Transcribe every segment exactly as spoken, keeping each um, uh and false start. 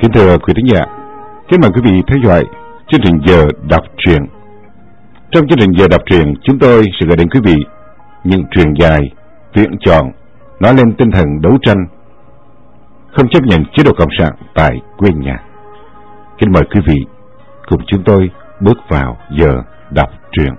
Kính thưa quý thính giả, kính mời quý vị theo dõi chương trình Giờ Đọc Truyện. Trong chương trình Giờ Đọc Truyện, chúng tôi sẽ gửi đến quý vị những truyện dài, truyện chọn nói lên tinh thần đấu tranh, không chấp nhận chế độ cộng sản tại quê nhà. Kính mời quý vị cùng chúng tôi bước vào Giờ Đọc Truyện.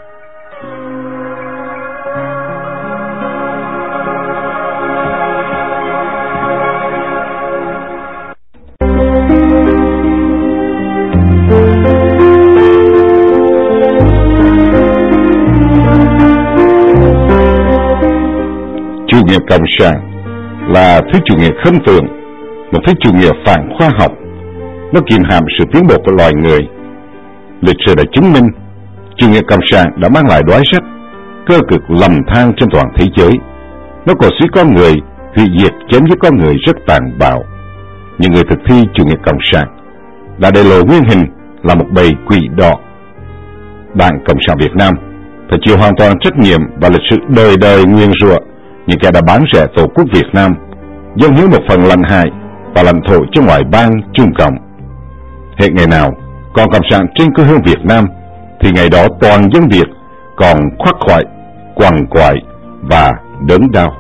Chủ nghĩa cộng sản là thứ chủ nghĩa khinh thường, một thứ chủ nghĩa phản khoa học. Nó kiềm hãm sự tiến bộ của loài người. Lịch sử đã chứng minh chủ nghĩa cộng sản đã mang lại đói rách, cơ cực lầm than trên toàn thế giới. Nó cổ suý con người, hủy diệt chém giết con người rất tàn bạo. Những người thực thi chủ nghĩa cộng sản đã để lộ nguyên hình là một bầy quỷ đỏ. Đảng Cộng sản Việt Nam phải chịu hoàn toàn trách nhiệm và lịch sử đời đời nguyên rủa những kẻ đã bán rẻ tổ quốc Việt Nam, dâng hiến một phần lãnh hải và lãnh thổ cho ngoại bang Trung Cộng. Hệ ngày nào còn cộng sản trên quê hương Việt Nam, thì ngày đó toàn dân Việt còn khoác khoải, quằn quại và đớn đau.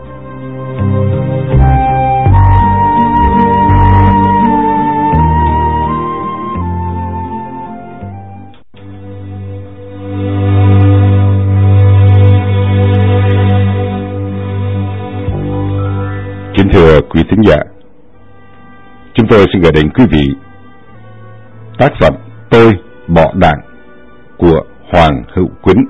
Kính thưa quý thính giả, chúng tôi xin gửi đến quý vị tác phẩm Tôi Bỏ Đảng của Hoàng Hữu Quýnh.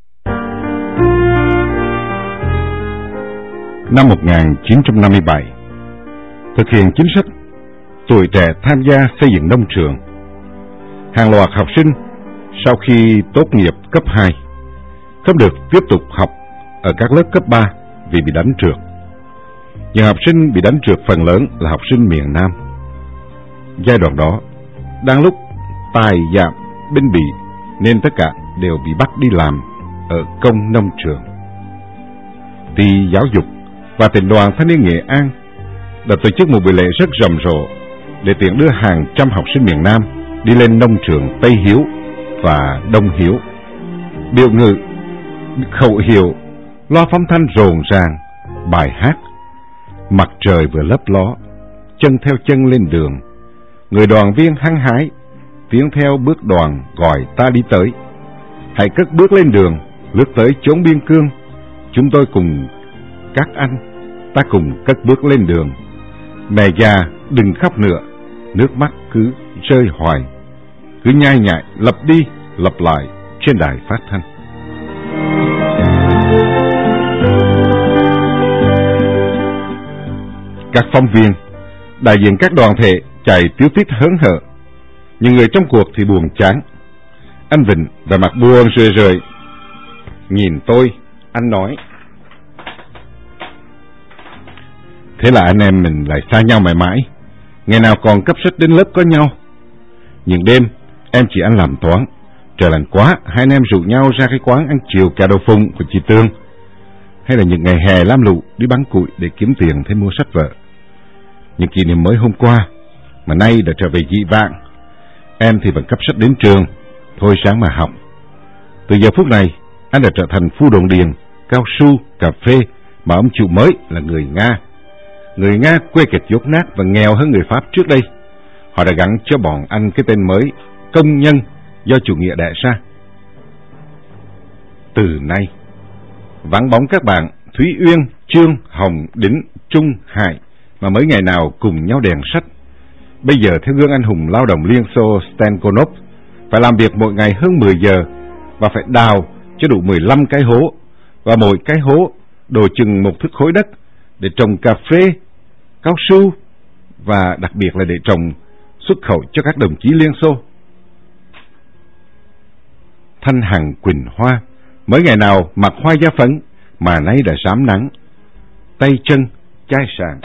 Năm một nghìn chín trăm năm mươi bảy, thực hiện chính sách tuổi trẻ tham gia xây dựng nông trường, hàng loạt học sinh sau khi tốt nghiệp cấp hai không được tiếp tục học ở các lớp cấp ba vì bị đánh trượt. Những học sinh bị đánh trượt phần lớn là học sinh miền Nam. Giai đoạn đó đang lúc tài giảm binh bị, nên tất cả đều bị bắt đi làm ở công nông trường. Ty Giáo dục và Tỉnh đoàn Thanh niên Nghệ An đã tổ chức một buổi lễ rất rầm rộ để tiễn đưa hàng trăm học sinh miền Nam đi lên nông trường Tây Hiếu và Đông Hiếu. Biểu ngữ, khẩu hiệu, loa phóng thanh rộn ràng, bài hát. Mặt trời vừa lấp ló, chân theo chân lên đường, người đoàn viên hăng hái tiến theo bước đoàn gọi ta đi tới. Hãy cất bước lên đường, lướt tới chốn biên cương. Chúng tôi cùng các anh, ta cùng cất bước lên đường. Mẹ già đừng khóc nữa, nước mắt cứ rơi hoài, cứ nhai nhại lặp đi lặp lại trên đài phát thanh. Các phóng viên, đại diện các đoàn thể chạy tíu tít hớn hở, những người trong cuộc thì buồn chán. Anh Vịnh vẻ mặt buồn rười rời. Nhìn tôi, anh nói: thế là anh em mình lại xa nhau mãi mãi, ngày nào còn cấp sách đến lớp có nhau. Những đêm em chỉ ăn làm toán, trời lạnh quá, hai anh em rủ nhau ra cái quán ăn chiều cà đậu phụng của chị Tương. Hay là những ngày hè lam lụ đi bắn củi để kiếm tiền thêm mua sách vở. Những kỷ niệm mới hôm qua mà nay đã trở về dị vãng. Em thì vẫn cấp sách đến trường, thôi sáng mà học. Từ giờ phút này, anh đã trở thành phu đồn điền, cao su, cà phê mà ông chủ mới là người Nga. Người Nga quê kiệt dốt nát và nghèo hơn người Pháp trước đây. Họ đã gắn cho bọn anh cái tên mới, công nhân, do chủ nghĩa đẻ ra. Từ nay, vắng bóng các bạn Thúy Uyên, Trương, Hồng, Đính, Trung, Hải mà mấy ngày nào cùng nhau đèn sách. Bây giờ theo gương anh hùng lao động Liên Xô Stenkonov, phải làm việc mỗi ngày hơn mười giờ và phải đào cho đủ mười lăm cái hố, và mỗi cái hố đồ chừng một thước khối đất để trồng cà phê, cao su và đặc biệt là để trồng xuất khẩu cho các đồng chí Liên Xô. Thanh Hằng, Quỳnh Hoa mấy ngày nào mặc hoa da phấn mà nay đã rám nắng, tay chân chai sạn.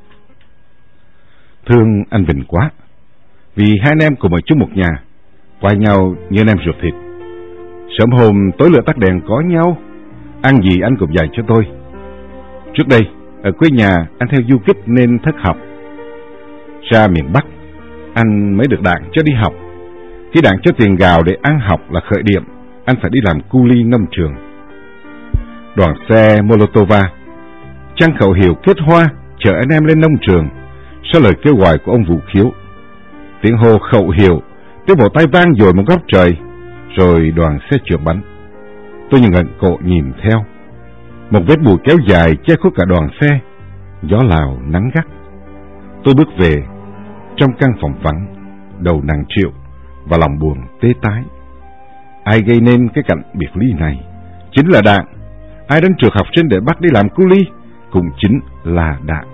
Thương anh Vịnh quá, vì hai anh em cùng ở chung một nhà, quay nhau như anh em ruột thịt. Sớm hôm tối lửa tắt đèn có nhau, ăn gì anh cũng dạy cho tôi. Trước đây, ở quê nhà anh theo du kích nên thất học. Ra miền Bắc, anh mới được Đảng cho đi học. Khi Đảng cho tiền gạo để ăn học là khởi điểm, anh phải đi làm cu li nông trường. Đoàn xe Molotova trăng khẩu hiệu kết hoa chở anh em lên nông trường sau lời kêu gọi của ông Vũ Khiếu. Tiếng hô khẩu hiệu, tiếng vỗ tay vang dội một góc trời, rồi đoàn xe chữa bánh. Tôi như ngẩng cổ nhìn theo. Một vết bụi kéo dài che khuất cả đoàn xe, gió lào nắng gắt. Tôi bước về trong căn phòng vắng, đầu nặng trĩu và lòng buồn tê tái. Ai gây nên cái cảnh biệt ly này? Chính là Đảng. Ai đến trường học sinh để bắt đi làm cu li cũng chính là Đảng.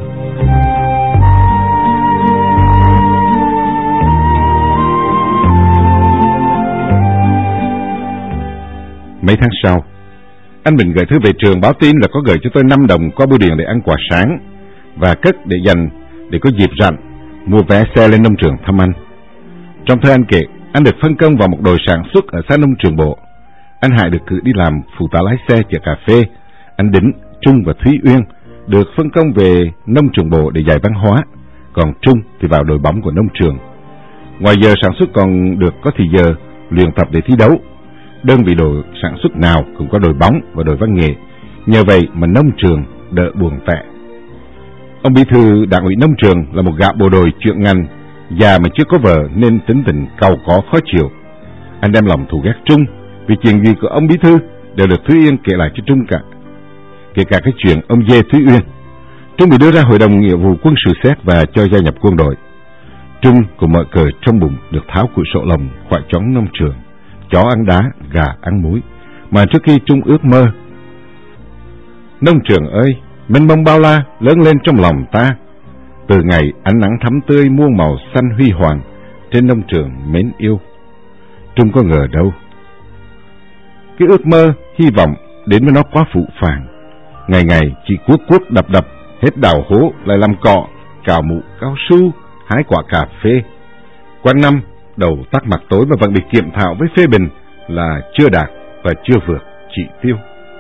Mấy tháng sau, anh Bình gửi thư về trường báo tin là có gửi cho tôi năm đồng qua bưu điện để ăn quả sáng và cất để dành để có dịp rảnh mua vé xe lên nông trường thăm anh. Trong thư anh kể, anh được phân công vào một đội sản xuất ở xã nông trường bộ. Anh Hải được cử đi làm phụ tá lái xe chở cà phê. Anh Đính, Trung và Thúy Uyên được phân công về nông trường bộ để dạy văn hóa, còn Trung thì vào đội bóng của nông trường. Ngoài giờ sản xuất còn được có thì giờ luyện tập để thi đấu. Đơn vị đội sản xuất nào cũng có đội bóng và đội văn nghệ, nhờ vậy mà nông trường đỡ buồn tẻ. Ông bí thư Đảng ủy nông trường là một gã bộ đội chuyện ngành, già mà chưa có vợ nên tính tình cau có khó chịu. Anh đem lòng thù ghét Trung, vì chuyện gì của ông bí thư đều được Thúy Uyên kể lại cho Trung cả, kể cả cái chuyện ông dê Thúy Uyên. Trung bị đưa ra hội đồng nghĩa vụ quân sự xét và cho gia nhập quân đội. Trung cùng mọi cờ trong bụng được tháo củi sổ lồng khỏi chóng nông trường. Chó ăn đá, gà ăn muối, mà trước khi Trung ước mơ. Nông trường ơi, mênh mông bao la lớn lên trong lòng ta. Từ ngày ánh nắng thắm tươi muôn màu xanh huy hoàng trên nông trường mến yêu. Trung có ngờ đâu, cái ước mơ, hy vọng đến với nó quá phụ phàng. Ngày ngày chỉ cuốc cuốc đập đập, hết đào hố lại làm cọ, cào mụ cao su, hái quả cà phê. Quanh năm đầu tắt mặt tối mà vẫn bị kiểm thảo với phê bình là chưa đạt và chưa vượt chỉ tiêu.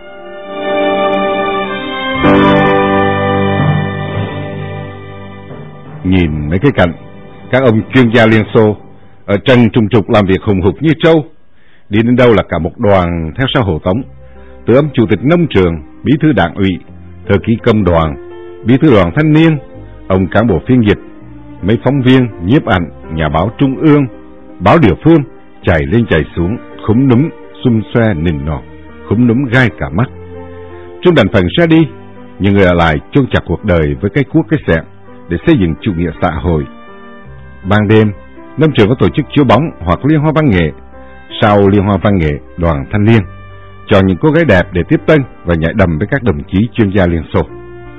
Nhìn mấy cái cảnh các ông chuyên gia Liên Xô ở trần trùng trục làm việc hùng hục như trâu, đi đến đâu là cả một đoàn theo sau Hồ Tống, từ ông chủ tịch nông trường, bí thư Đảng ủy, thư ký công đoàn, bí thư đoàn thanh niên, ông cán bộ phiên dịch, mấy phóng viên, nhiếp ảnh, nhà báo trung ương, báo địa phương, chạy lên chạy xuống, khúm núm, xum xoe nình nọt, khúm núm gai cả mắt. Trung đành phần ra đi, nhưng người ở lại chôn chặt cuộc đời với cái cuốc cái xẹo để xây dựng chủ nghĩa xã hội. Ban đêm, nông trường có tổ chức chiếu bóng hoặc liên hoan văn nghệ. Sau liên hoan văn nghệ, đoàn thanh niên chọn những cô gái đẹp để tiếp tân và nhảy đầm với các đồng chí chuyên gia Liên Xô.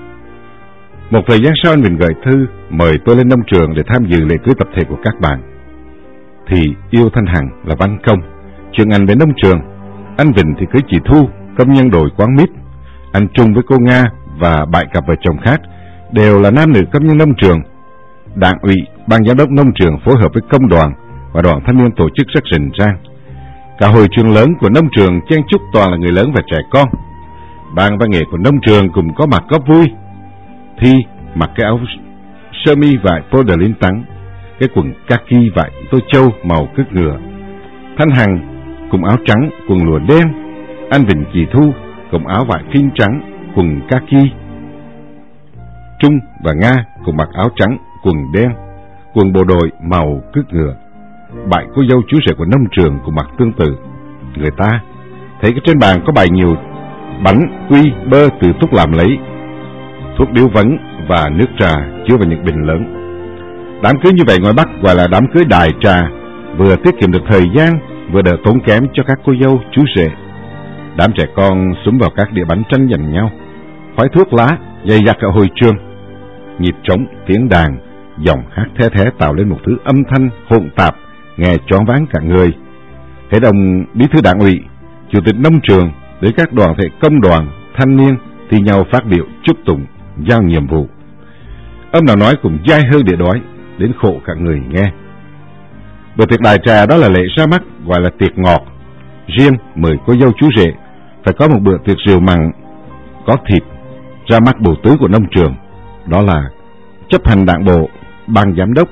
Một thời gian sau, anh Bình gửi thư mời tôi lên nông trường để tham dự lễ cưới tập thể của các bạn. Thì yêu Thanh Hằng là văn công, chuyện anh đến nông trường. Anh Vịnh thì cưới chị Thu, công nhân đồi Quán Mít. Anh Trung với cô Nga và bảy cặp vợ chồng khác đều là nam nữ công nhân nông trường. Đảng ủy, ban giám đốc nông trường phối hợp với công đoàn và đoàn thanh niên tổ chức rất rình rang. Cả hội trường lớn của nông trường chen chúc toàn là người lớn và trẻ con. Ban văn nghệ của nông trường cùng có mặt góp vui. Thi mặc cái áo sơ mi vải podelin trắng, cái quần kaki vải tô châu màu cứt ngựa. Thanh Hằng cùng áo trắng, quần lụa đen. Anh Vịnh, chị Thu cùng áo vải phin trắng, quần kaki. Trung và Nga cùng mặc áo trắng, quần đen, quần bộ đội màu cứt ngựa. Bảy cô dâu chú rể của nông trường cùng mặc tương tự. Người ta thấy cái trên bàn có bày nhiều bánh, quy, bơ từ thuốc làm lấy, thuốc điếu vấn và nước trà chứa vào những bình lớn. Đám cưới như vậy ngoài Bắc gọi là đám cưới đại trà, vừa tiết kiệm được thời gian, vừa đỡ tốn kém cho các cô dâu chú rể. Đám trẻ con xúm vào các đĩa bánh tranh giành nhau, khói thuốc lá dày dặt ở hội trường. Nhịp trống, tiếng đàn, giọng hát the thé tạo lên một thứ âm thanh hỗn tạp, nghe choáng váng cả người. Hệ đồng bí thư Đảng ủy, chủ tịch nông trường đến các đoàn thể công đoàn, thanh niên thì nhau phát biểu chúc tụng, giao nhiệm vụ. Ông nào nói cũng dai hơn để đói, đến khổ cả người nghe. Bữa tiệc đại trà đó là lễ ra mắt, gọi là tiệc ngọt. Riêng mời cô dâu chú rể phải có một bữa tiệc rượu mặn, có thịt, ra mắt bộ tứ của nông trường, đó là chấp hành đảng bộ, ban giám đốc,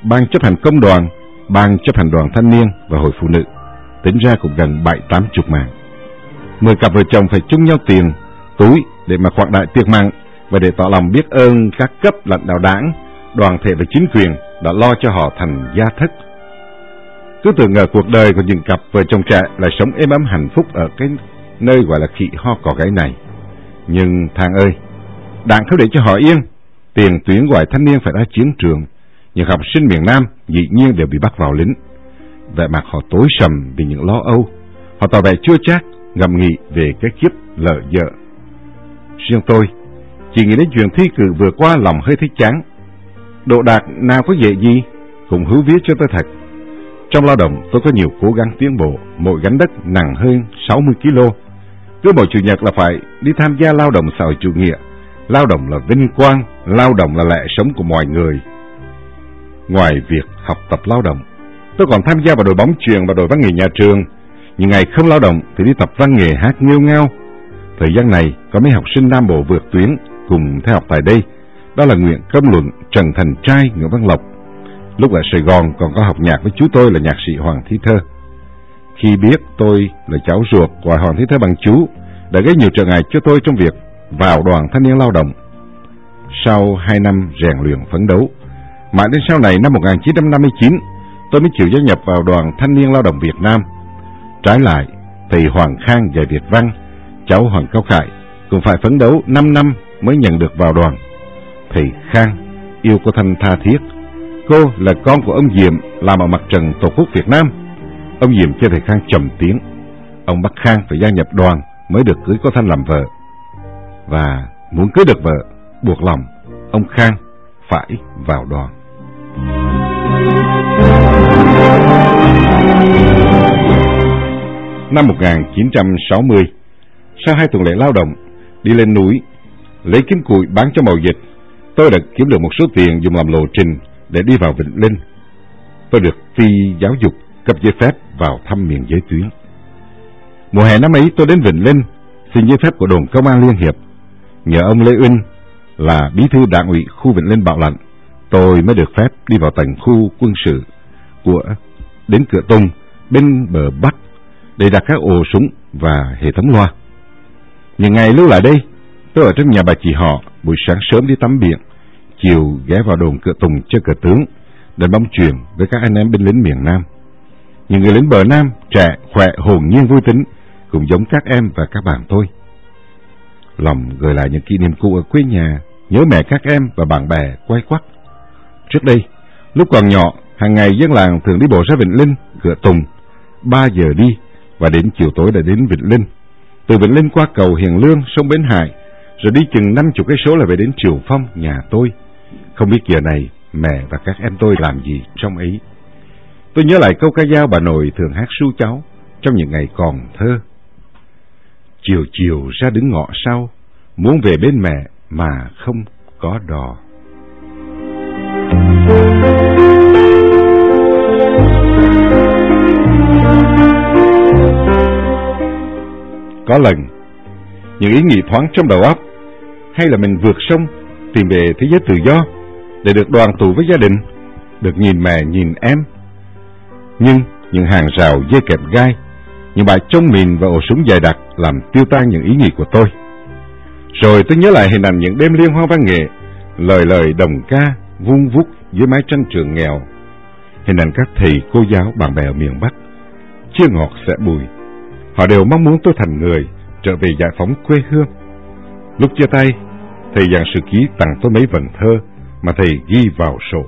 ban chấp hành công đoàn, ban chấp hành đoàn thanh niên và hội phụ nữ, tính ra cũng gần bảy tám chục mạng. Mười cặp vợ chồng phải chung nhau tiền, túi để mà khoản đại tiệc mặn và để tỏ lòng biết ơn các cấp lãnh đạo đảng, đoàn thể và chính quyền đã lo cho họ thành gia thất. Cứ tưởng ngờ cuộc đời của những cặp vợ chồng trẻ lại sống êm ấm hạnh phúc ở cái nơi gọi là khỉ ho cỏ gáy này. Nhưng thằng ơi, đảng không để cho họ yên. Tiền tuyển gọi thanh niên phải ra chiến trường, những học sinh miền Nam dĩ nhiên đều bị bắt vào lính. Vẻ mặt họ tối sầm vì những lo âu. Họ tỏ vẻ chua chát, ngầm nghĩ về cái kiếp lợ vợ. Riêng tôi, chỉ nghĩ đến chuyện thi cử vừa qua lòng hơi thấy chán. Độ đạt nào có dễ gì, cũng hữu viết cho tôi thật. Trong lao động tôi có nhiều cố gắng tiến bộ, mỗi gánh đất nặng hơn sáu mươi ki lô. Cứ mỗi chủ nhật là phải đi tham gia lao động xã hội chủ nghĩa. Lao động là vinh quang, lao động là lẽ sống của mọi người. Ngoài việc học tập lao động, tôi còn tham gia vào đội bóng chuyền và đội văn nghệ nhà trường. Những ngày không lao động thì đi tập văn nghệ hát nghêu ngao. Thời gian này có mấy học sinh Nam Bộ vượt tuyến cùng theo học tại đây. Đó là Nguyễn Công Luận, Trần Thành Trai, Nguyễn Văn Lộc. Lúc ở Sài Gòn còn có học nhạc với chú tôi là nhạc sĩ Hoàng Thí Thơ. Khi biết tôi là cháu ruột gọi Hoàng Thí Thơ bằng chú, đã gây nhiều trở ngại cho tôi trong việc vào đoàn thanh niên lao động. Sau hai năm rèn luyện phấn đấu, mãi đến sau này năm một nghìn chín trăm năm mươi chín, tôi mới chịu gia nhập vào đoàn thanh niên lao động Việt Nam. Trái lại, thầy Hoàng Khang dạy Việt văn, cháu Hoàng Cao Khải cũng phải phấn đấu năm năm mới nhận được vào đoàn. Thầy Khang yêu cô Thanh tha thiết. Cô là con của ông Diệm làm ở mặt trận Tổ quốc Việt Nam. Ông Diệm cho thầy Khang trầm tiếng. Ông bắt Khang phải gia nhập đoàn mới được cưới cô Thanh làm vợ. Và muốn cưới được vợ, buộc lòng ông Khang phải vào đoàn. Năm một nghìn chín trăm sáu mươi, sau hai tuần lễ lao động, đi lên núi, lấy kiếm củi bán cho mậu dịch, tôi đã kiếm được một số tiền dùng làm lộ trình để đi vào Vĩnh Linh. Tôi được Phi Giáo dục cấp giấy phép vào thăm miền giới tuyến. Mùa hè năm ấy tôi đến Vĩnh Linh xin giấy phép của đồn công an Liên Hiệp. Nhờ ông Lê Uyên là bí thư đảng ủy khu Vĩnh Linh Bảo Lãnh, tôi mới được phép đi vào tầng khu quân sự của đến cửa Tùng bên bờ Bắc để đặt các ổ súng và hệ thống loa. Những ngày lưu lại đây, tôi ở trong nhà bà chị họ, buổi sáng sớm đi tắm biển, chiều ghé vào đồn cửa Tùng chơi cờ tướng, đánh bóng chuyền với các anh em binh lính miền Nam. Những người lính bờ Nam trẻ, khỏe, hồn nhiên vui tính, cũng giống các em và các bạn tôi. Lòng gợi lại những kỷ niệm cũ ở quê nhà, nhớ mẹ các em và bạn bè quay quắt. Trước đây, lúc còn nhỏ, hàng ngày dân làng thường đi bộ ra Vĩnh Linh, cửa Tùng, ba giờ đi, và đến chiều tối đã đến Vĩnh Linh. Từ Vĩnh Linh qua cầu Hiền Lương, sông Bến Hải, rồi đi chừng năm chục cây số là về đến Triều Phong, nhà tôi. Không biết giờ này mẹ và các em tôi làm gì trong ấy. Tôi nhớ lại câu ca dao bà nội thường hát ru cháu trong những ngày còn thơ. Chiều chiều ra đứng ngõ sau, muốn về bên mẹ mà không có đò. Có lần, những ý nghĩ thoáng trong đầu óc, hay là mình vượt sông tìm về thế giới tự do để được đoàn tụ với gia đình, được nhìn mẹ nhìn em. Nhưng những hàng rào dây kẹp gai, những bãi trông mìn và ổ súng dài đặc làm tiêu tan những ý nghĩ của tôi. Rồi tôi nhớ lại hình ảnh những đêm liên hoan văn nghệ, lời lời đồng ca vung vút dưới mái tranh trường nghèo, hình ảnh các thầy cô giáo bạn bè ở miền Bắc, chia ngọt xẻ bùi. Họ đều mong muốn tôi thành người trở về giải phóng quê hương. Lúc chia tay, thầy dàn sử ký tặng tôi mấy vần thơ mà thầy ghi vào sổ.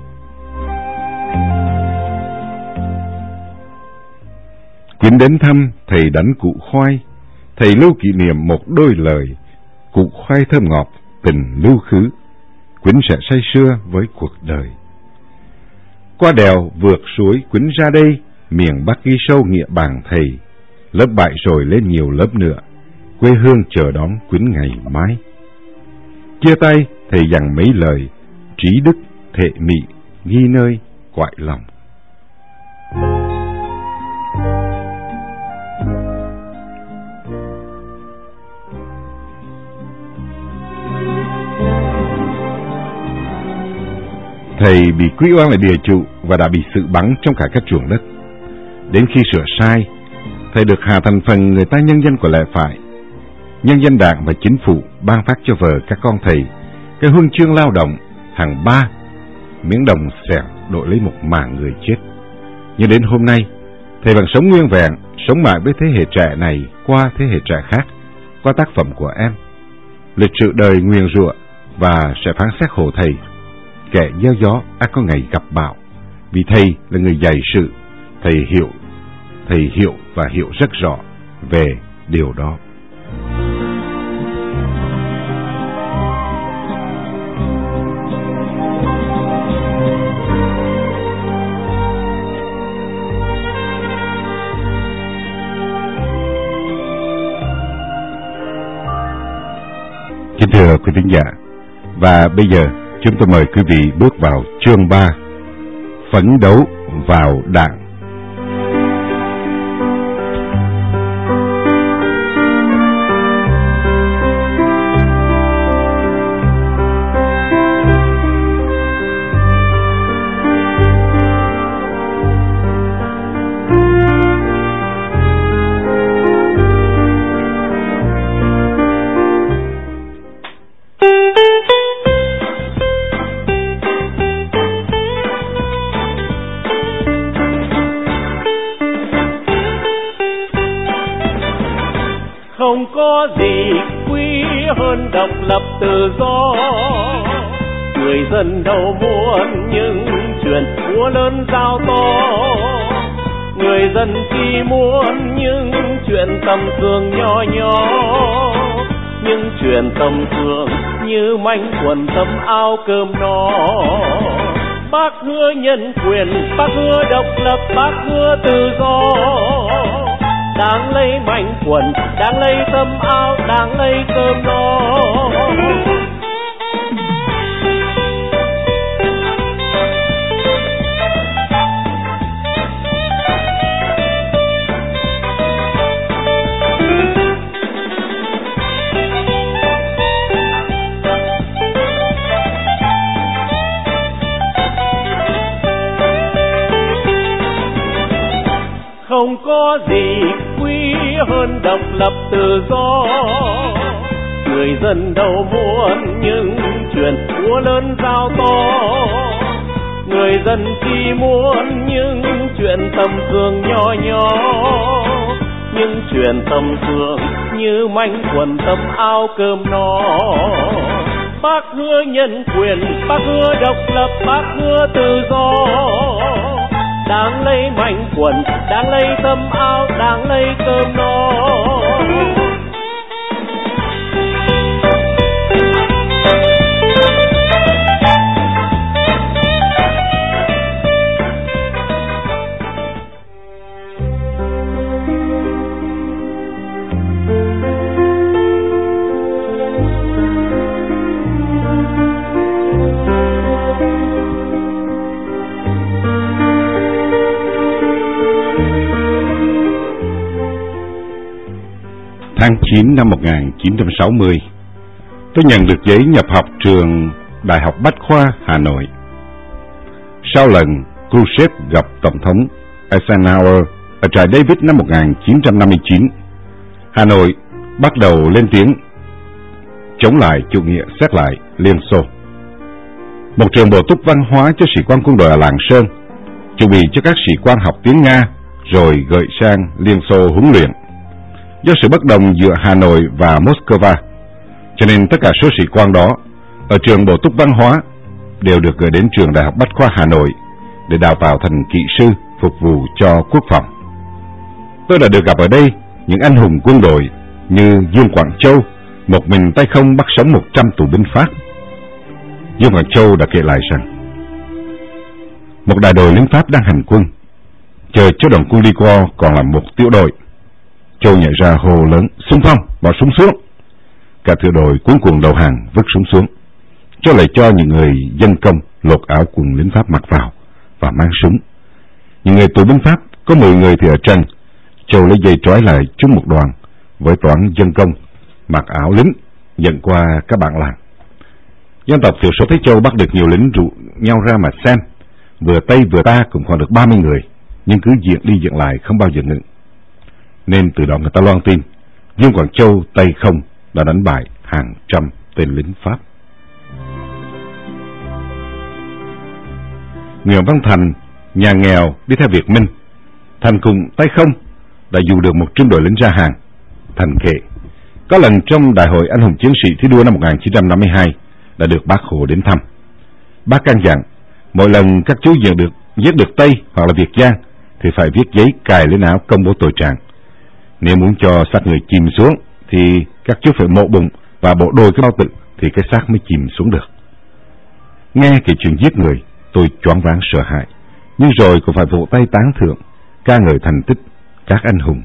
Quyến đến thăm, thầy đánh cụ khoai, thầy lưu kỷ niệm một đôi lời, cụ khoai thơm ngọt, tình lưu khứ, Quyến sẽ say sưa với cuộc đời. Qua đèo vượt suối Quyến ra đây, miền Bắc ghi sâu nghĩa bảng thầy, lớp bại rồi lên nhiều lớp nữa, quê hương chờ đón Quyến ngày mai. Chia tay, thầy dặn mấy lời, trí đức, thệ mị, ghi nơi, quại lòng. thầy bị quy oan là địa chủ và đã bị xử bắn trong cả các chuồng đất. Đến khi sửa sai, thầy được hạ thành phần người ta nhân dân của lẽ phải. Nhân dân đảng và chính phủ ban phát cho vợ các con thầy cái huân chương lao động hàng ba miếng đồng xẻng đổi lấy một mạng người chết. Nhưng đến hôm nay, thầy vẫn sống nguyên vẹn, sống mãi với thế hệ trẻ này qua thế hệ trẻ khác, qua tác phẩm của em. Lịch sử đời nguyền rủa và sẽ phán xét hộ thầy. Kẻ gieo gió ắt có ngày gặp bão, vì thầy là người dạy sự, thầy hiểu, thầy hiểu và hiểu rất rõ về điều đó. Kính thưa quý thính giả, và bây giờ chúng tôi mời quý vị bước vào chương ba, phấn đấu vào đảng. Không có gì quý hơn độc lập tự do. Người dân đâu muốn những chuyện của lớn giao to. Người dân chỉ muốn những chuyện tầm thường nhỏ nhỏ. Những chuyện tầm thường như manh quần tấm áo cơm no. Bác hứa nhân quyền, bác hứa độc lập, bác hứa tự do. Đáng lấy mảnh quần, đáng lấy tấm áo, đáng lấy cơm no. Không có gì quý hơn độc lập tự do. Người dân đâu muốn những chuyện của lớn giao to. Người dân chỉ muốn những chuyện tầm thường nhỏ nhỏ. Những chuyện tầm thường như manh quần tấm áo cơm no. Bác hứa nhân quyền, bác hứa độc lập, bác hứa tự do. Đáng lấy mảnh quần, đáng lấy tấm áo, đáng lấy cơm no. Tháng chín năm một nghìn chín trăm sáu mươi, tôi nhận được giấy nhập học trường Đại học Bách khoa Hà Nội. Sau lần Khrushchev gặp Tổng thống Eisenhower ở trại David năm một nghìn chín trăm năm mươi chín, Hà Nội bắt đầu lên tiếng chống lại chủ nghĩa xét lại Liên Xô. Một trường bổ túc văn hóa cho sĩ quan quân đội ở Lạng Sơn, chuẩn bị cho các sĩ quan học tiếng Nga rồi gửi sang Liên Xô huấn luyện. Do sự bất đồng giữa Hà Nội và Moscow, cho nên tất cả số sĩ quan đó ở trường bổ túc văn hóa đều được gửi đến trường Đại học Bách khoa Hà Nội để đào tạo thành kỹ sư phục vụ cho quốc phòng. Tôi đã được gặp ở đây những anh hùng quân đội như Dương Quảng Châu, một mình tay không bắt sống một trăm tù binh Pháp. Dương Quảng Châu đã kể lại rằng một đại đội lính Pháp đang hành quân, chờ cho đoàn quân đi qua còn là một tiểu đội. Châu nhảy ra hô lớn: xung phong, bỏ súng xuống. Cả tiểu đội cuống cuồng đầu hàng, vứt súng xuống. Châu lại cho những người dân công lột áo quần lính Pháp mặc vào và mang súng. Những người tù binh Pháp có mười người thì ở trần. Châu lấy dây trói lại chúng một đoàn với toán dân công mặc áo lính dẫn qua các bạn làng. Dân tộc thiểu số Thế Châu bắt được nhiều lính rủ nhau ra mà xem. Vừa Tây vừa ta cũng còn được ba mươi người, nhưng cứ diện đi diện lại không bao giờ ngừng. Nên từ đó người ta loan tin Dương Quảng Châu Tây Không đã đánh bại hàng trăm tên lính Pháp. Nguyễn Văn Thành, nhà nghèo đi theo Việt Minh, Thành cùng Tây Không đã dụ được một trung đội lính ra hàng. Thành kể, có lần trong đại hội anh hùng chiến sĩ thi đua năm một nghìn chín trăm năm mươi hai đã được Bác Hồ đến thăm. Bác căn dặn, mỗi lần các chú giết được giết được Tây hoặc là Việt Giang thì phải viết giấy cài lên áo công bố tội trạng. Nếu muốn cho xác người chìm xuống thì các chú phải mổ bụng và bổ đôi cái bao tử thì cái xác mới chìm xuống được. Nghe kể chuyện giết người, tôi choáng váng sợ hãi, nhưng rồi cũng phải vỗ tay tán thưởng, ca ngợi thành tích các anh hùng.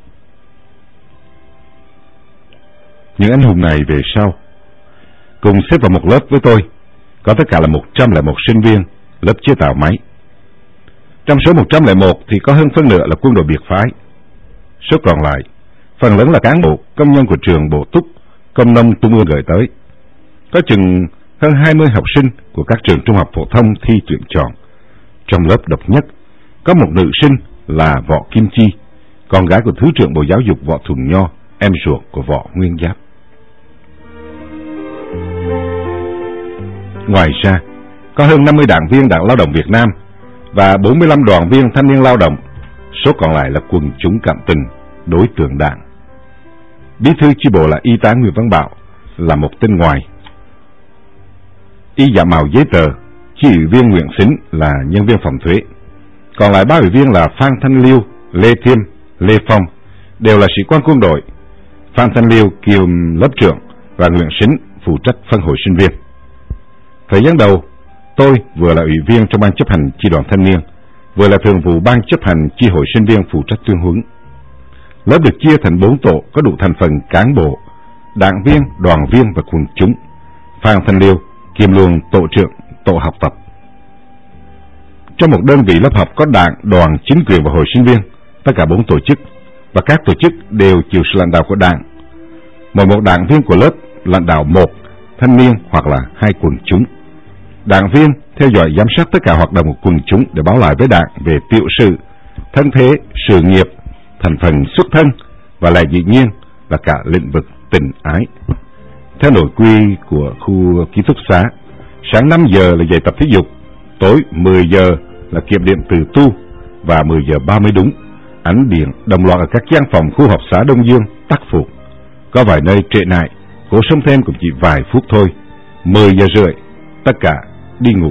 Những anh hùng này về sau cùng xếp vào một lớp với tôi, có tất cả là một trăm lẻ một sinh viên lớp chế tạo máy. Trong số một trăm lẻ một thì có hơn phân nửa là quân đội biệt phái. Số còn lại phần lớn là cán bộ, công nhân của trường Bổ Túc, Công nông Trung ương gửi tới. Có chừng hơn hai mươi học sinh của các trường trung học phổ thông thi tuyển chọn. Trong lớp độc nhất có một nữ sinh là Võ Kim Chi, con gái của Thứ trưởng Bộ Giáo dục Võ Thuần Nho, em ruột của Võ Nguyên Giáp. Ngoài ra, có hơn năm mươi đảng viên Đảng Lao động Việt Nam và bốn mươi lăm đoàn viên thanh niên lao động. Số còn lại là quần chúng cảm tình, đối tượng đảng. Bí thư chi bộ là y tá Nguyễn Văn Bảo, là một tên ngoài. Y giả mạo giấy tờ. Chi ủy viên Nguyễn Xính là nhân viên phòng thuế. Còn lại ba ủy viên là Phan Thanh Liêu, Lê Thiêm, Lê Phong, đều là sĩ quan quân đội. Phan Thanh Liêu kiêm lớp trưởng và Nguyễn Xính phụ trách phân hội sinh viên. Thời gian đầu, tôi vừa là ủy viên trong ban chấp hành chi đoàn thanh niên, vừa là thường vụ ban chấp hành chi hội sinh viên phụ trách tuyên huấn. Lớp được chia thành bốn tổ có đủ thành phần cán bộ, đảng viên, đoàn viên và quần chúng. Phan Thanh Liêu kiêm luôn tổ trưởng tổ học tập. Trong một đơn vị lớp học có đảng, đoàn, chính quyền và hội sinh viên, tất cả bốn tổ chức, và các tổ chức đều chịu sự lãnh đạo của đảng. Mỗi một đảng viên của lớp lãnh đạo một thanh niên hoặc là hai quần chúng. Đảng viên theo dõi giám sát tất cả hoạt động của quần chúng để báo lại với đảng về tiểu sự, thân thế, sự nghiệp, thành phần xuất thân và là dĩ nhiên là cả lĩnh vực tình ái. Theo nội quy của khu ký túc xá, sáng năm giờ là dạy tập thể dục, tối mười giờ là kiểm điểm từ tu và mười giờ ba mươi đúng, ánh điện đồng loạt ở các gian phòng khu học xá Đông Dương tắt phục. Có vài nơi trễ nại, cố sống thêm cũng chỉ vài phút thôi. Mười giờ rưỡi tất cả đi ngủ.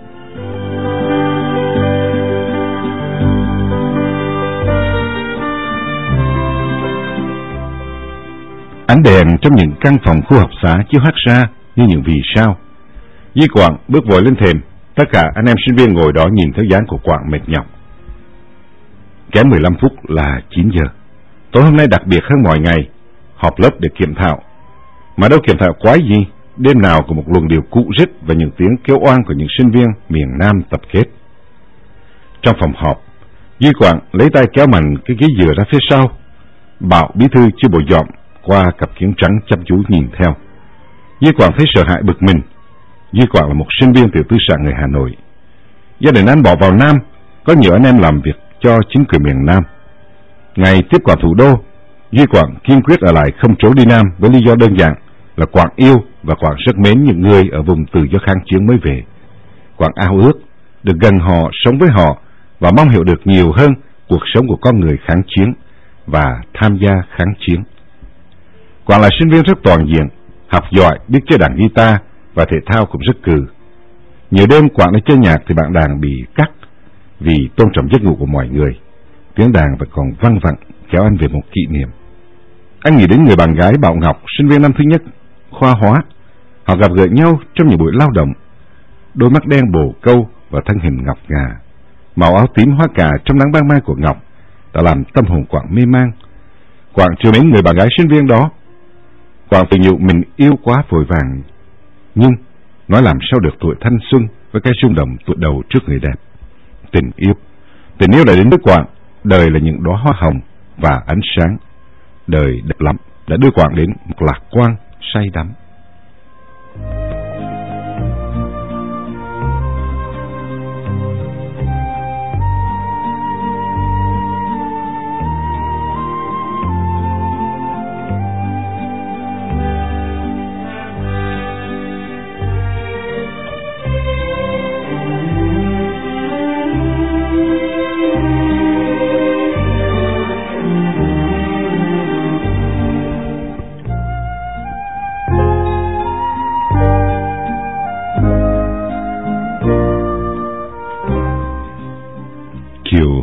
Ánh đèn trong những căn phòng khu học xá chiếu hắt ra như những vì sao. Di Quảng bước vội lên thềm, tất cả anh em sinh viên ngồi đó nhìn theo dáng của Quảng mệt nhọc. Kém mười lăm phút là chín giờ. Tối hôm nay đặc biệt hơn mọi ngày, họp lớp để kiểm thảo. Mà đâu kiểm thảo quái gì, đêm nào có một luồng điệu cụ rít và những tiếng kêu oan của những sinh viên miền Nam tập kết. Trong phòng họp, Duy Quảng lấy tay kéo mạnh cái ghế dựa ra phía sau. Bảo bí thư chi bộ dọn qua cặp kiến trắng chăm chú nhìn theo. Duy Quảng thấy sợ hãi bực mình. Duy Quảng là một sinh viên từ tư sản người Hà Nội. Gia đình anh bỏ vào Nam, có nhiều anh em làm việc cho chính quyền miền Nam. Ngày tiếp quản thủ đô, Duy Quảng kiên quyết ở lại không trốn đi Nam với lý do đơn giản là Quảng yêu và Quảng rất mến những người ở vùng từ do kháng chiến mới về. Quảng ao ước được gần họ, sống với họ và mong hiểu được nhiều hơn cuộc sống của con người kháng chiến và tham gia kháng chiến. Quảng là sinh viên rất toàn diện, học giỏi, biết chơi đàn guitar và thể thao cũng rất cừ. Nhiều đêm Quảng đi chơi nhạc thì bạn đàn bị cắt vì tôn trọng giấc ngủ của mọi người. Tiếng đàn vẫn còn văng vẳng kéo anh về một kỷ niệm. Anh nghĩ đến người bạn gái Bảo Ngọc, sinh viên năm thứ nhất khoa hóa. Họ gặp gỡ nhau trong những buổi lao động. Đôi mắt đen bồ câu và thân hình ngọc ngà, màu áo tím hoa cà trong nắng ban mai của Ngọc đã làm tâm hồn Quảng mê man. Quảng chưa mến người bạn gái sinh viên đó. Quảng tự nhủ mình yêu quá vội vàng, nhưng nói làm sao được tuổi thanh xuân với cái rung động tuổi đầu trước người đẹp. Tình yêu, tình yêu đã đến với Quảng. Đời là những đóa hoa hồng và ánh sáng. Đời đẹp lắm đã đưa Quảng đến một lạc quan say đắm.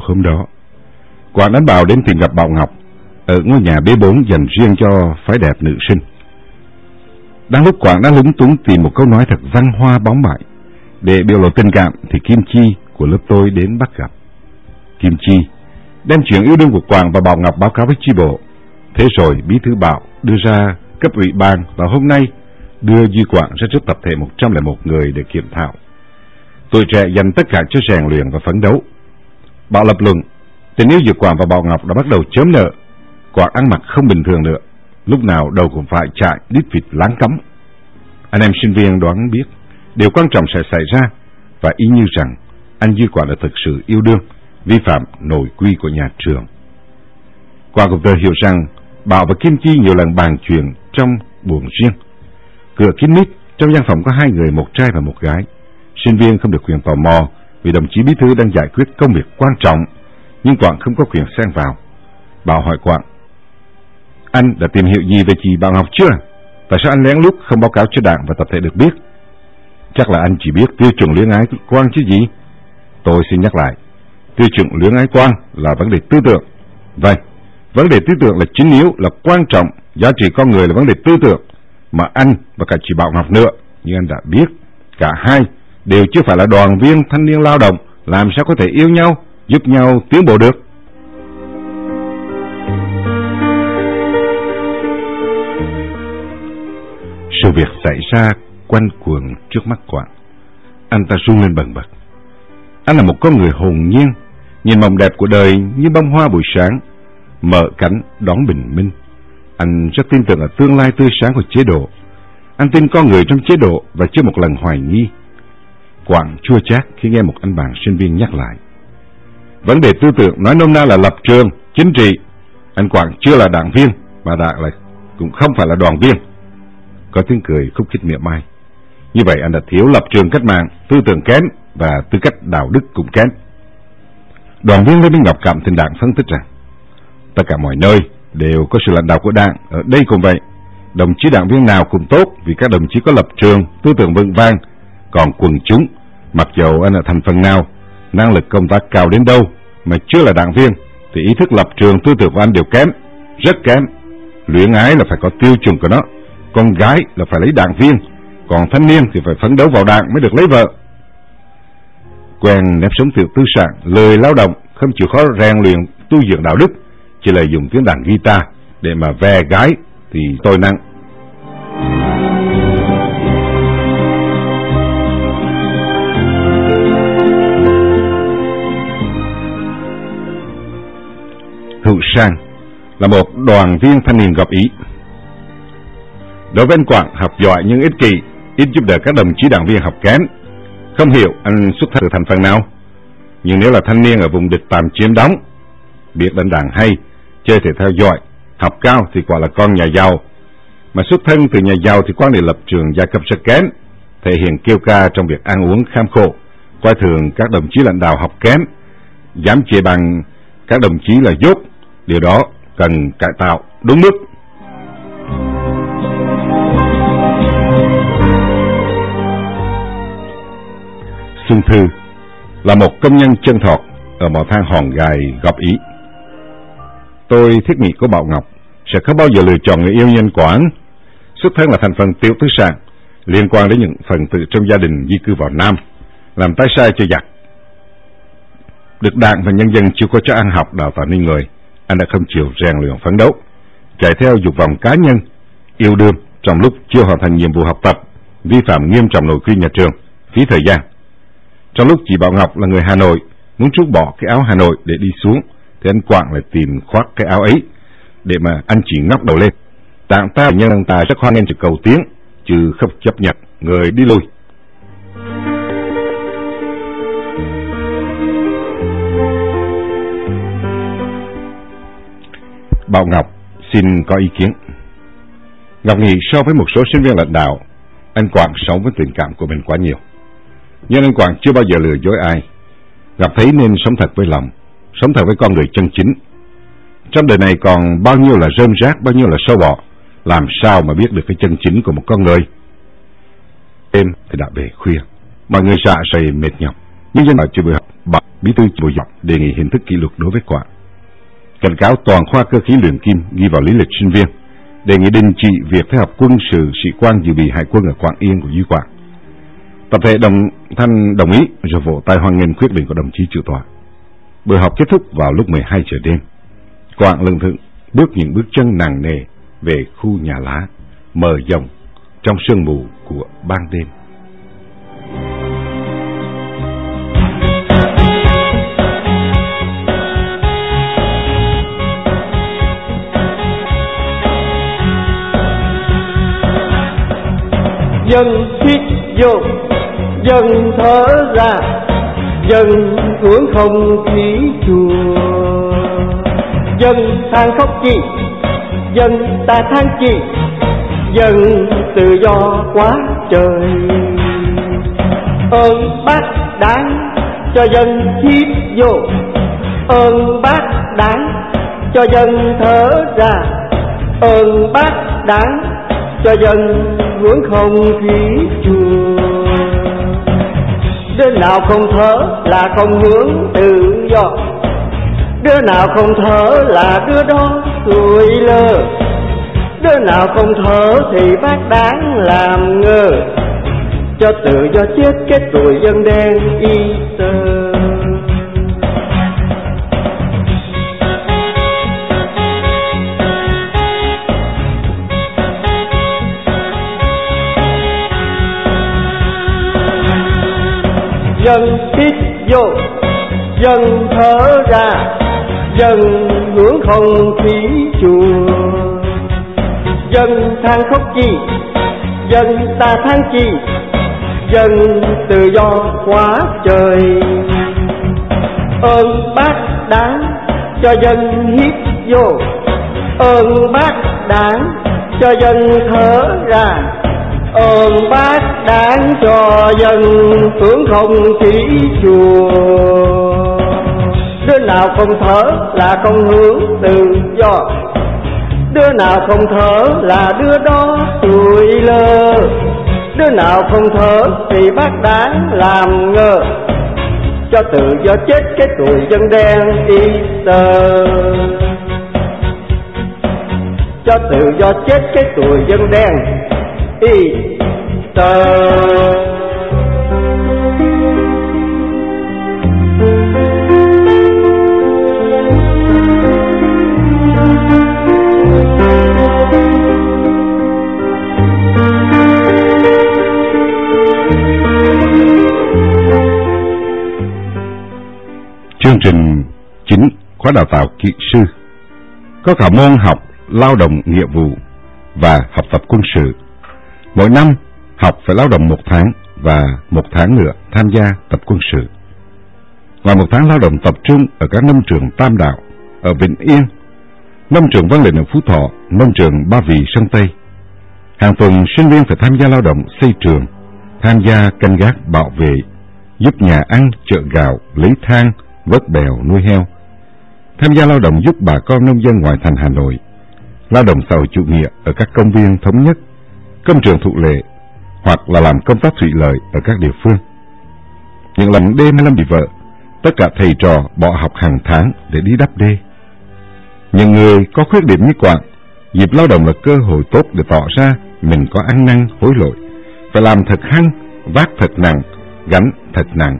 hôm đó, Quảng đánh bào đến tìm gặp Bảo Ngọc ở ngôi nhà B bốn dành riêng cho phái đẹp nữ sinh. Đang lúc Quảng đã lúng túng tìm một câu nói thật văn hoa bóng bẩy để biểu lộ tình cảm thì Kim Chi của lớp tôi đến bắt gặp. Kim Chi đem chuyện yêu đương của Quảng và Bảo Ngọc báo cáo với chi bộ. Thế rồi bí thư Bảo đưa ra cấp ủy ban vào hôm nay đưa Duy Quảng ra trước tập thể một trăm lẻ một người để kiểm thảo. Tuổi trẻ dành tất cả cho rèn luyện và phấn đấu. Bảo lập luận tình yêu giữa Quảng và Bảo Ngọc đã bắt đầu chớm nở. Quảng ăn mặc không bình thường nữa, lúc nào đầu cũng phải chạy đít vịt láng cắm. Anh em sinh viên đoán biết điều quan trọng sẽ xảy ra, và y như rằng anh Duy Quảng đã thực sự yêu đương, vi phạm nội quy của nhà trường. Quảng cũng tự hiểu rằng Bảo và Kim Chi nhiều lần bàn chuyện trong buồng riêng. Cửa kín mít, trong gian phòng có hai người, một trai và một gái. Sinh viên không được quyền tò mò vì đồng chí bí thư đang giải quyết công việc quan trọng, nhưng Quảng không có quyền xen vào. Bảo hỏi Quảng: anh đã tìm hiểu gì về chị Bảo Ngọc chưa? Tại sao anh lén lút không báo cáo cho đảng và tập thể được biết? Chắc là anh chỉ biết tiêu chuẩn luyến ái quan chứ gì? Tôi xin nhắc lại, tiêu chuẩn luyến ái quan là vấn đề tư tưởng. Vậy, vấn đề tư tưởng là chính yếu, là quan trọng, giá trị con người là vấn đề tư tưởng, mà anh và cả chị Bảo Ngọc nữa, như anh đã biết, cả hai đều chưa phải là đoàn viên thanh niên lao động, làm sao có thể yêu nhau, giúp nhau tiến bộ được? Sự việc xảy ra quanh quẩn trước mắt Quảng. Anh ta run lên bần bật. Anh là một con người hồn nhiên, nhìn mộng đẹp của đời như bông hoa buổi sáng, mở cánh đón bình minh. Anh rất tin tưởng ở tương lai tươi sáng của chế độ. Anh tin con người trong chế độ và chưa một lần hoài nghi. Quảng chua chát khi nghe một anh bạn sinh viên nhắc lại. Vấn đề tư tưởng nói nôm na là lập trường, chính trị. Anh Quảng chưa là đảng viên, mà đảng lại cũng không phải là đoàn viên. Có tiếng cười khúc khích mỉa mai. Như vậy anh đã thiếu lập trường cách mạng, tư tưởng kém và tư cách đạo đức cũng kém. Đoàn viên Lê Minh Ngọc Cảm Tình Đảng phân tích rằng tất cả mọi nơi đều có sự lãnh đạo của đảng, ở đây cũng vậy. Đồng chí đảng viên nào cũng tốt vì các đồng chí có lập trường, tư tưởng vững vàng. Còn quần chúng, mặc dầu anh là thành phần nào, năng lực công tác cao đến đâu mà chưa là đảng viên, thì ý thức lập trường, tư tưởng của anh đều kém, rất kém. Luyến ái là phải có tiêu chuẩn của nó, con gái là phải lấy đảng viên, còn thanh niên thì phải phấn đấu vào đảng mới được lấy vợ. Quen nếp sống tiểu tư sản, lười lao động, không chịu khó rèn luyện tu dưỡng đạo đức, chỉ là dùng tiếng đàn guitar để mà ve gái thì tôi nặng. Hữu Sang là một đoàn viên thanh niên góp ý. Đối với anh Quảng, học giỏi nhưng ích kỷ, ít giúp đỡ các đồng chí đảng viên học kém. Không hiểu anh xuất thân từ thành phần nào, nhưng nếu là thanh niên ở vùng địch tạm chiếm đóng, biết đánh đàn hay, chơi thể thao giỏi, học cao thì quả là con nhà giàu. Mà xuất thân từ nhà giàu thì quan điểm lập trường giai cấp rất kém, thể hiện kiêu ca trong việc ăn uống kham khổ, coi thường các đồng chí lãnh đạo học kém, dám chê bằng các đồng chí là dốt. Điều đó cần cải tạo đúng mức. Xuân Thư là một công nhân chân thọt ở mỏ than Hòn Gài góp ý. Tôi thiết nghĩ của Bảo Ngọc sẽ không bao giờ lựa chọn người yêu nhân Quảng. Xuất thân là thành phần tiểu tư sản, liên quan đến những phần tử trong gia đình di cư vào Nam, làm tay sai cho giặc. Được đảng và nhân dân chưa có cho ăn học đào tạo nên người, anh đã không chịu rèn luyện phấn đấu, chạy theo dục vọng cá nhân, yêu đương trong lúc chưa hoàn thành nhiệm vụ học tập, vi phạm nghiêm trọng nội quy nhà trường, phí thời gian. Trong lúc chị Bảo Ngọc là người Hà Nội, muốn trút bỏ cái áo Hà Nội để đi xuống, thì anh Quảng lại tìm khoác cái áo ấy để mà anh chỉ ngóc đầu lên. Đảng ta nhân dân ta rất hoan nghênh sự cầu tiến, chứ không chấp nhận người đi lui. Bảo Ngọc xin có ý kiến. Ngọc nghĩ so với một số sinh viên lãnh đạo, anh Quảng sống với tình cảm của mình quá nhiều. Nhưng anh Quảng chưa bao giờ lừa dối ai. Ngọc thấy nên sống thật với lòng, sống thật với con người chân chính. Trong đời này còn bao nhiêu là rơm rác, bao nhiêu là sâu bọ, làm sao mà biết được cái chân chính của một con người. Đêm thì đã về khuya, mọi người dạ rầy mệt nhọc. Nhân dân chủ buổi họp, bà bí thư buổi họp đề nghị hình thức kỷ luật đối với Quảng, cảnh cáo toàn khoa cơ khí luyện kim ghi vào lý lịch sinh viên, đề nghị đình chỉ việc theo học quân sự sĩ quan dự bị hải quân ở Quảng Yên của Duy Quảng. Tập thể đồng thanh đồng ý rồi vỗ tay hoan nghênh quyết định của đồng chí chủ tọa. Buổi họp kết thúc vào lúc mười hai giờ đêm. Quảng lưng thượng bước những bước chân nặng nề về khu nhà lá mờ rộng trong sương mù của ban đêm. Dân hít vô, dân thở ra, dân hưởng không khí chùa. Dân than khóc chi, dân ta than chi, dân tự do quá trời. Ơn bác đáng cho dân hít vô, ơn bác đáng cho dân thở ra, ơn bác đáng cho dân hưởng không khí chùa. Đứa nào không thở là không hưởng tự do, đứa nào không thở là đứa đó tuổi lơ. Đứa nào không thở thì bác đáng làm ngơ, cho tự do chết cái tuổi dân đen y tơ. Dân hít vô, dân thở ra, dân hưởng không khí chùa. Dân than khóc chi, dân ta than chi, dân tự do quá trời. Ơn bác đáng cho dân hít vô, ơn bác đáng cho dân thở ra, ơn bác đáng cho dân hưởng không khí chùa. Đứa nào không thở là không hưởng tự do, đứa nào không thở là đứa đó tuổi lơ. Đứa nào không thở thì bác đáng làm ngơ, cho tự do chết cái tuổi dân đen y tơ. Cho tự do chết cái tuổi dân đen y tơ. Chương trình chính khóa đào tạo kỹ sư có cả môn học lao động nghĩa vụ và học tập quân sự. Mỗi năm học phải lao động một tháng và một tháng nữa tham gia tập quân sự. Ngoài một tháng lao động tập trung ở các nông trường Tam Đạo, ở Vĩnh Yên, nông trường Văn Lĩnh ở Phú Thọ, nông trường Ba Vì Sơn Tây, hàng tuần sinh viên phải tham gia lao động xây trường, tham gia canh gác bảo vệ, giúp nhà ăn, chợ gạo, lấy than, vớt bèo, nuôi heo, tham gia lao động giúp bà con nông dân ngoài thành Hà Nội, lao động xã hội chủ nghĩa ở các công viên Thống Nhất, công trường Thụ Lệ, hoặc là làm công tác thủy lợi ở các địa phương. Những lần đêm hay lâm bị vợ, tất cả thầy trò bỏ học hàng tháng để đi đắp đê. Những người có khuyết điểm như Quảng, dịp lao động là cơ hội tốt để tỏ ra mình có ăn năn hối lỗi, phải làm thật hăng, vác thật nặng, gánh thật nặng.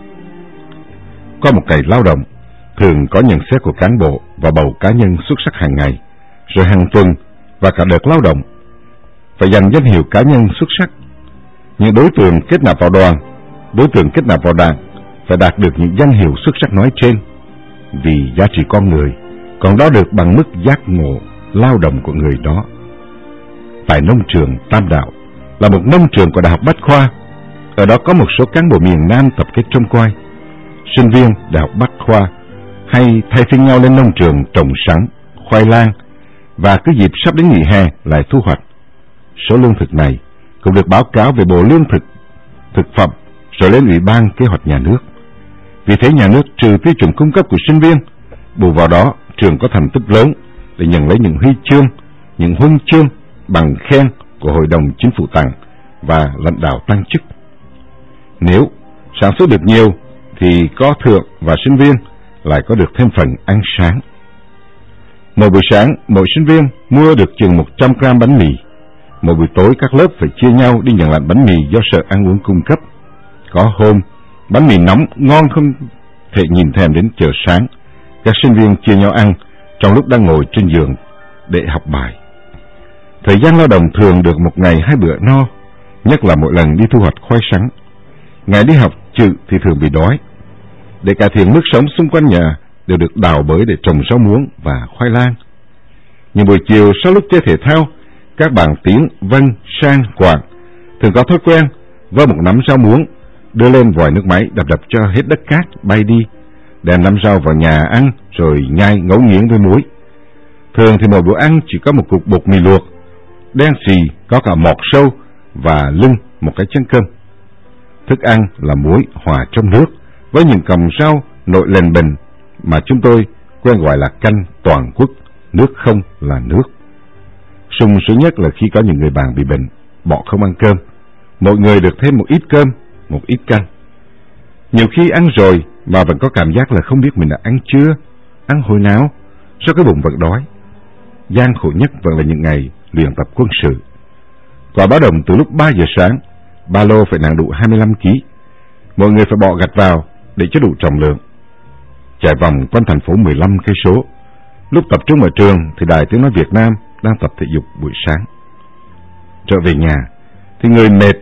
Có một ngày lao động, thường có nhận xét của cán bộ và bầu cá nhân xuất sắc hàng ngày, rồi hàng tuần và cả đợt lao động phải giành danh hiệu cá nhân xuất sắc. Những đối tượng kết nạp vào đoàn, đối tượng kết nạp vào đảng phải đạt được những danh hiệu xuất sắc nói trên, vì giá trị con người còn đo được bằng mức giác ngộ lao động của người đó. Tại nông trường Tam Đạo là một nông trường của Đại học Bách Khoa, ở đó có một số cán bộ miền Nam tập kết trông coi. Sinh viên Đại học Bách Khoa hay thay phiên nhau lên nông trường trồng sắn, khoai lang, và cứ dịp sắp đến nghỉ hè lại thu hoạch. Số lương thực này cũng được báo cáo về Bộ Lương thực, Thực phẩm rồi lên Ủy ban Kế hoạch Nhà nước. Vì thế nhà nước trừ tiêu chuẩn cung cấp của sinh viên, bù vào đó trường có thành tích lớn để nhận lấy những huy chương, những huân chương, bằng khen của Hội đồng Chính phủ tặng và lãnh đạo tăng chức. Nếu sản xuất được nhiều thì có thượng và sinh viên lại có được thêm phần ăn sáng. Một buổi sáng, mỗi sinh viên mua được chừng một trăm gram bánh mì. Một buổi tối các lớp phải chia nhau đi nhận lại bánh mì do Sở Ăn uống cung cấp. Có hôm, bánh mì nóng ngon không thể nhìn thèm đến chờ sáng. Các sinh viên chia nhau ăn trong lúc đang ngồi trên giường để học bài. Thời gian lao động thường được một ngày hai bữa no, nhất là mỗi lần đi thu hoạch khoai sắn. Ngày đi học trừ thì thường bị đói. Để cải thiện mức sống xung quanh nhà đều được đào bới để trồng rau muống và khoai lang. Nhưng buổi chiều sau lúc chơi thể thao, các bạn Tiến, Vân, Sang, Quảng thường có thói quen vơ một nắm rau muống đưa lên vòi nước máy đập đập cho hết đất cát bay đi, đem nắm rau vào nhà ăn rồi nhai ngấu nghiến với muối. Thường thì mỗi bữa ăn chỉ có một cục bột mì luộc đen xì, có cả mọt sâu và lưng một cái chén cơm. Thức ăn là muối hòa trong nước với những cọng rau nổi lềnh bềnh mà chúng tôi quen gọi là canh toàn quốc, nước không là nước. Sung sướng nhất là khi có những người bạn bị bệnh, bỏ không ăn cơm, mọi người được thêm một ít cơm, một ít canh. Nhiều khi ăn rồi mà vẫn có cảm giác là không biết mình đã ăn chưa, ăn hồi nào, sao cái bụng vẫn đói. Gian khổ nhất vẫn là những ngày luyện tập quân sự. Quả báo động từ lúc ba giờ sáng, ba lô phải nặng đủ hai mươi lăm ki lô gam. Mọi người phải bỏ gạch vào để cho đủ trọng lượng. Chạy vòng quanh thành phố mười lăm cây số. Lúc tập trung ở trường thì Đài Tiếng nói Việt Nam đang tập thể dục buổi sáng. Trở về nhà thì người mệt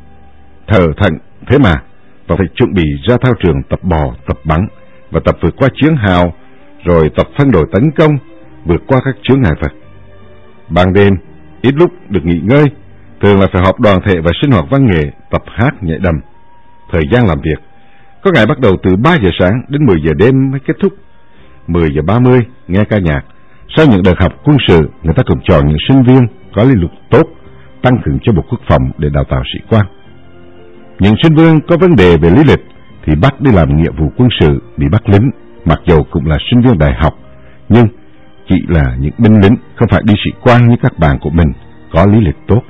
thở thận thế mà, và phải chuẩn bị ra thao trường tập bò, tập bắn và tập vượt qua chướng hào, rồi tập phân đội tấn công, vượt qua các chướng ngại vật. Ban đêm ít lúc được nghỉ ngơi, thường là phải họp đoàn thể và sinh hoạt văn nghệ, tập hát nhảy đầm. Thời gian làm việc có ngày bắt đầu từ ba giờ sáng đến mười giờ đêm mới kết thúc. Mười giờ ba mươi nghe ca nhạc. Sau những đợt học quân sự, người ta cũng chọn những sinh viên có lý lịch tốt, tăng cường cho Bộ Quốc phòng để đào tạo sĩ quan. Những sinh viên có vấn đề về lý lịch thì bắt đi làm nghĩa vụ quân sự, bị bắt lính, mặc dầu cũng là sinh viên đại học, nhưng chỉ là những binh lính, không phải đi sĩ quan như các bạn của mình có lý lịch tốt.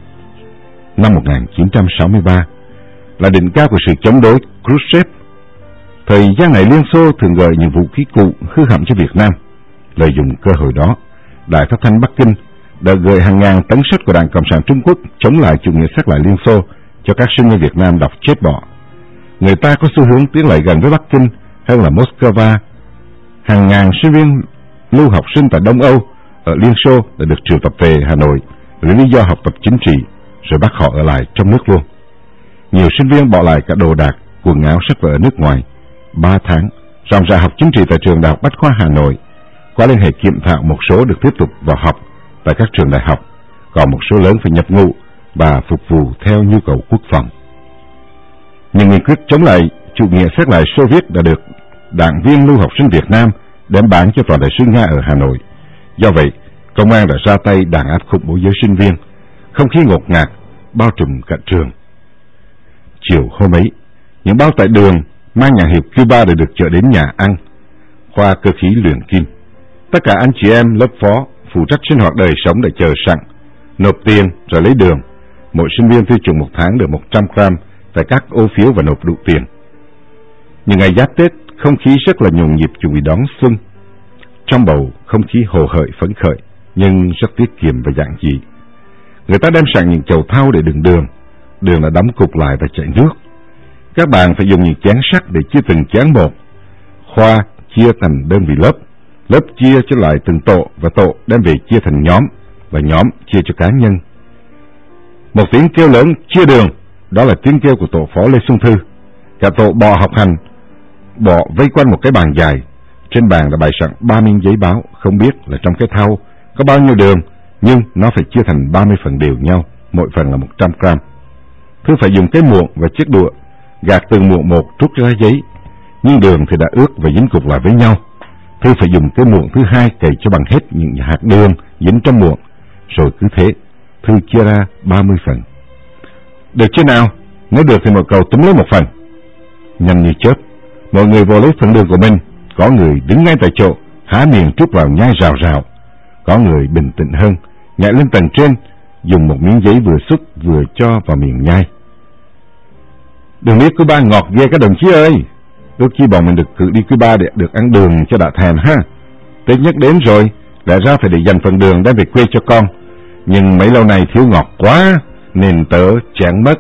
Năm một nghìn chín trăm sáu mươi ba là đỉnh cao của sự chống đối Khrushchev. Thời gian này Liên Xô thường gửi những vũ khí cụ hư hỏng cho Việt Nam. Lợi dụng cơ hội đó, Đài Phát thanh Bắc Kinh đã gửi hàng ngàn tấn sách của Đảng Cộng sản Trung Quốc chống lại chủ nghĩa sát lại Liên Xô cho các sinh viên Việt Nam đọc chết bỏ. Người ta có xu hướng tiến lại gần với Bắc Kinh hơn là Moscow. Hàng ngàn sinh viên lưu học sinh tại Đông Âu ở Liên Xô đã được triệu tập về Hà Nội với lý do học tập chính trị, rồi bắt họ ở lại trong nước luôn. Nhiều sinh viên bỏ lại cả đồ đạc, quần áo, sách vở ở nước ngoài. Ba tháng, ròng rã học chính trị tại trường Đại học Bách khoa Hà Nội. Qua liên hệ kiểm thạo, một số được tiếp tục vào học tại các trường đại học, còn một số lớn phải nhập ngũ và phục vụ theo nhu cầu quốc phòng. Những nghị quyết chống lại chủ nghĩa sát lại Xô Viết đã được đảng viên lưu học sinh Việt Nam đem bán cho tòa đại sứ Nga ở Hà Nội. Do vậy, công an đã ra tay đàn áp khủng bố giới sinh viên. Không khí ngột ngạt bao trùm cả trường. Chiều hôm ấy, những bao tải đường mang nhãn hiệu Cuba đều được chở đến nhà ăn khoa cơ khí luyện kim. Tất cả anh chị em lớp phó phụ trách sinh hoạt đời sống để chờ sẵn, nộp tiền rồi lấy đường. Mỗi sinh viên tiêu chuẩn một tháng được một trăm gram tại các ô phiếu và nộp đủ tiền. Những ngày giáp Tết, không khí rất là nhộn nhịp chuẩn bị đón xuân. Trong bầu không khí hồ hởi phấn khởi, nhưng rất tiết kiệm và giản dị. Người ta đem sẵn những chậu thau để đựng đường. Đường đã đóng cục lại và chảy nước. Các bạn phải dùng những chén sắt để chia từng chén một. Khoa chia thành đơn vị lớp, lớp chia cho lại từng tổ, và tổ đem về chia thành nhóm, và nhóm chia cho cá nhân. Một tiếng kêu lớn chia đường, đó là tiếng kêu của tổ phó Lê Xuân Thư. Cả tổ bò học hành, bò vây quanh một cái bàn dài. Trên bàn đã bày sẵn ba miếng giấy báo, không biết là trong cái thau có bao nhiêu đường, nhưng nó phải chia thành ba mươi phần đều nhau, mỗi phần là một trăm gram. Thư phải dùng cái muỗng và chiếc đũa gạt từng muỗng một trút ra giấy, nhưng đường thì đã ướt và dính cục lại với nhau. Thư phải dùng cái muỗng thứ hai cày cho bằng hết những hạt đường dính trong muỗng, rồi cứ thế Thư chia ra ba mươi phần. Được chưa nào? Nếu được thì một cầu túm lấy một phần. Nhanh như chớp, mọi người vô lấy phần đường của mình. Có người đứng ngay tại chỗ, há miệng trút vào nhai rào rào. Có người bình tĩnh hơn, nhảy lên tầng trên, dùng một miếng giấy vừa xúc vừa cho vào miệng nhai. Đường mía Cuba ngọt ghê các đồng chí ơi! đôi khi bọn mình được cử đi Cuba để được ăn đường cho đã thèm ha. Tết nhắc đến rồi, lẽ ra phải để dành phần đường đem về quê cho con. Nhưng mấy lâu nay thiếu ngọt quá, nên tớ chán mất.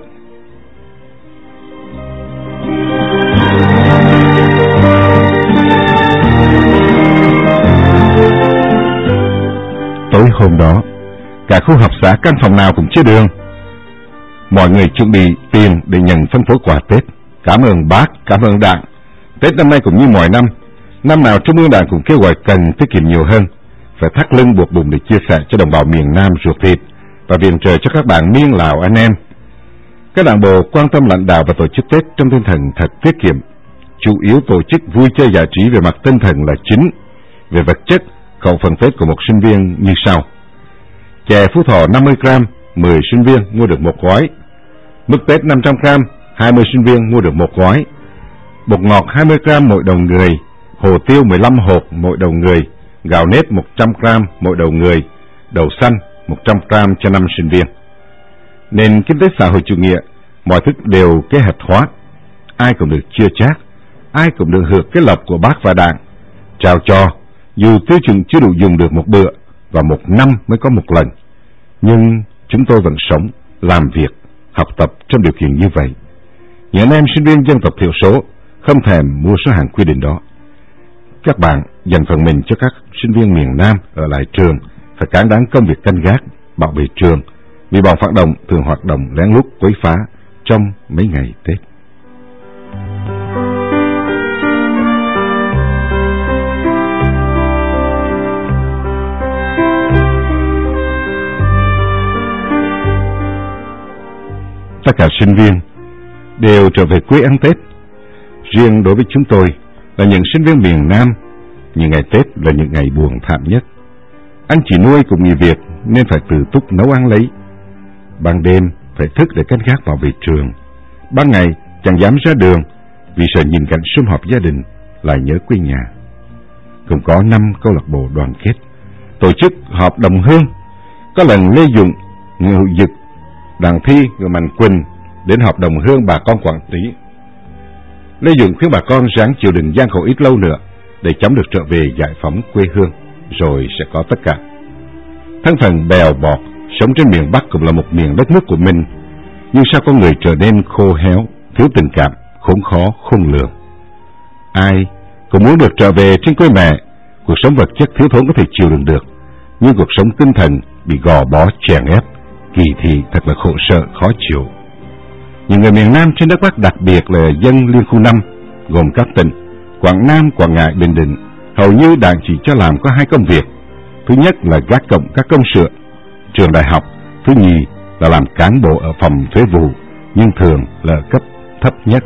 Tối hôm đó, cả khu học xã căn phòng nào cũng chưa đường. Mọi người chuẩn bị tiền để nhận phân phối quà Tết. Cảm ơn bác, cảm ơn Đảng. Tết năm nay cũng như mọi năm, năm nào Trung ương Đảng cũng kêu gọi cần tiết kiệm nhiều hơn, phải thắt lưng buộc bụng để chia sẻ cho đồng bào miền Nam ruột thịt và viện trợ cho các bạn miên Lào anh em. Các đảng bộ quan tâm lãnh đạo và tổ chức Tết trong tinh thần thật tiết kiệm, chủ yếu tổ chức vui chơi giải trí về mặt tinh thần là chính. Về vật chất, khẩu phần Tết của một sinh viên như sau: chè Phú Thọ năm mươi gam, mười sinh viên mua được một gói; mứt Tết năm trăm gam, hai mươi sinh viên mua được một gói; bột ngọt hai mươi gam mỗi đầu người; hồ tiêu mười lăm hộp mỗi đầu người; gạo nếp một trăm gam mỗi đầu người; đậu xanh một trăm gam cho năm sinh viên. Nền kinh tế xã hội chủ nghĩa, mọi thứ đều kế hoạch hóa, ai cũng được chia chác, ai cũng được hưởng cái lộc của bác và Đảng. Trao cho, dù tiêu chuẩn chưa đủ dùng được một bữa và một năm mới có một lần, nhưng chúng tôi vẫn sống, làm việc, học tập trong điều kiện như vậy. Những anh em sinh viên dân tộc thiểu số không thèm mua số hàng quy định đó. Các bạn dành phần mình cho các sinh viên miền Nam ở lại trường, phải cán đáng công việc canh gác, bảo vệ trường, vì bọn phản động thường hoạt động lén lút quấy phá trong mấy ngày Tết. Tất cả sinh viên đều trở về quê ăn Tết. Riêng đối với chúng tôi là những sinh viên miền Nam, những ngày Tết là những ngày buồn thảm nhất. Anh chị nuôi cũng nghỉ việc nên phải tự túc nấu ăn lấy. Ban đêm phải thức để canh gác bảo vệ trường. Ban ngày chẳng dám ra đường vì sợ nhìn cảnh sum họp gia đình lại nhớ quê nhà. Cũng có năm câu lạc bộ đoàn kết tổ chức họp đồng hương. Có lần Lê Dụng, Người Hữu Dực, Đặng Thi, Người Mạnh Quỳnh đến họp đồng hương bà con Quảng Trị. Lê Dụng khuyên bà con ráng chịu đựng gian khổ ít lâu nữa để chống được trở về giải phóng quê hương, rồi sẽ có tất cả. Thân phận bèo bọt, sống trên miền Bắc cũng là một miền đất nước của mình, nhưng sao con người trở nên khô héo, thiếu tình cảm, khốn khó, khôn lường. Ai cũng muốn được trở về trên quê mẹ. Cuộc sống vật chất thiếu thốn có thể chịu đựng được, nhưng cuộc sống tinh thần bị gò bó chèn ép, kỳ thị thật là khổ sở, khó chịu. Những người miền Nam trên đất Bắc, đặc biệt là dân Liên khu năm, gồm các tỉnh Quảng Nam, Quảng Ngãi, Bình Định, hầu như Đảng chỉ cho làm có hai công việc. Thứ nhất là gác cổng các công sở, trường đại học. Thứ nhì là làm cán bộ ở phòng thuế vụ, nhưng thường là cấp thấp nhất.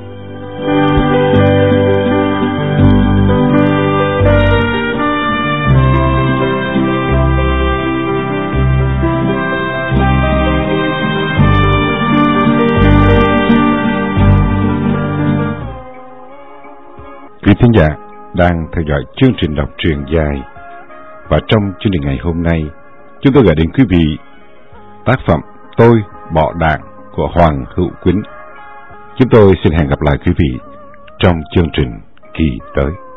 Quý thính giả đang theo dõi chương trình đọc truyện dài, và trong chương trình ngày hôm nay, chúng tôi gửi đến quý vị tác phẩm Tôi Bỏ Đảng của Hoàng Hữu Quýnh. Chúng tôi xin hẹn gặp lại quý vị trong chương trình kỳ tới.